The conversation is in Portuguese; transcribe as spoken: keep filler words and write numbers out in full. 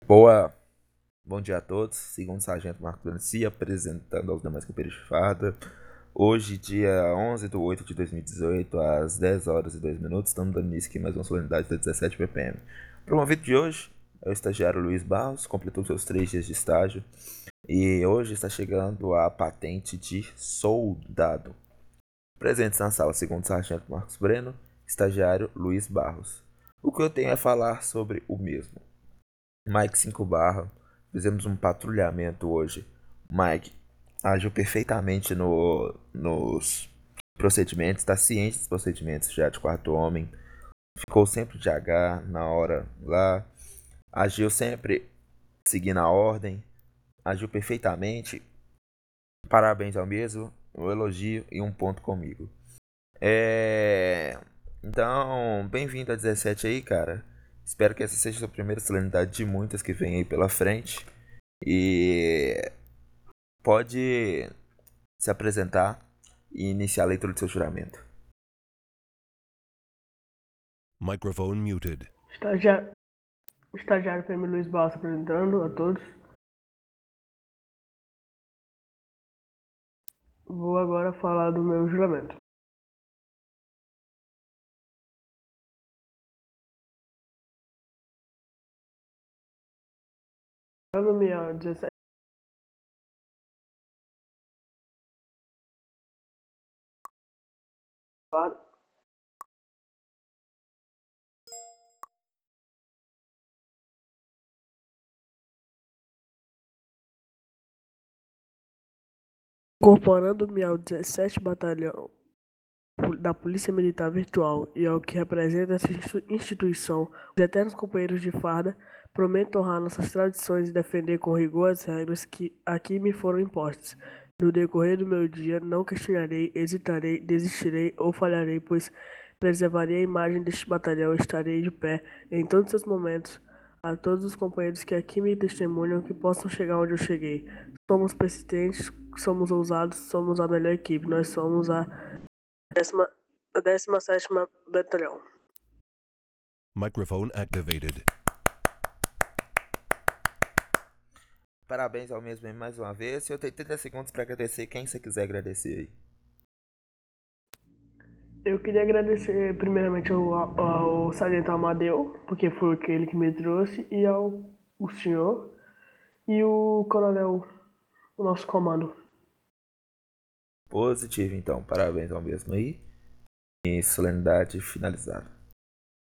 Boa, bom dia a todos. Segundo o Sargento Marco Garcia, apresentando aos demais companheiros de farda. Hoje, dia onze de oito de dois mil e dezoito, às dez horas e dois minutos, estamos dando início aqui mais uma solenidade da dezessete B P M. O promovido de hoje é o estagiário Luiz Barros, completou seus três dias de estágio e hoje está chegando a patente de soldado. Presentes na sala, segundo o Sargento Marcos Breno, estagiário Luiz Barros. O que eu tenho a falar sobre o mesmo? Mike cinco barra, fizemos um patrulhamento hoje. Mike agiu perfeitamente no, nos procedimentos, está ciente dos procedimentos já de quarto homem, ficou sempre de H na hora lá, agiu sempre seguindo a ordem, agiu perfeitamente. Parabéns ao mesmo, um elogio e um ponto comigo. É... Então, bem-vindo a dezessete aí, cara. Espero que essa seja a sua primeira solenidade de muitas que vem aí pela frente. E pode se apresentar e iniciar a leitura do seu juramento. Microphone muted. Estagiário, estagiário P M Luiz Barros apresentando a todos. Vou agora falar do meu juramento. Ano-me a dezessete. Incorporando-me ao dezessete Batalhão da Polícia Militar Virtual e ao que representa essa instituição, os eternos companheiros de farda, prometo honrar nossas tradições e defender com rigor as regras que aqui me foram impostas. No decorrer do meu dia, não questionarei, hesitarei, desistirei ou falharei, pois preservarei a imagem deste batalhão e estarei de pé em todos os momentos. A todos os companheiros que aqui me testemunham que possam chegar onde eu cheguei. Somos persistentes, somos ousados, somos a melhor equipe. Nós somos a décima, a décima sétima Batalhão. Microphone activated. Parabéns ao mesmo mais uma vez. Eu tenho trinta segundos para agradecer quem você quiser agradecer aí. Eu queria agradecer primeiramente ao, ao Sargento Amadeu, porque foi aquele que me trouxe, e ao o senhor e o coronel, o nosso comando. Positivo, então. Parabéns ao mesmo aí. E solenidade finalizada.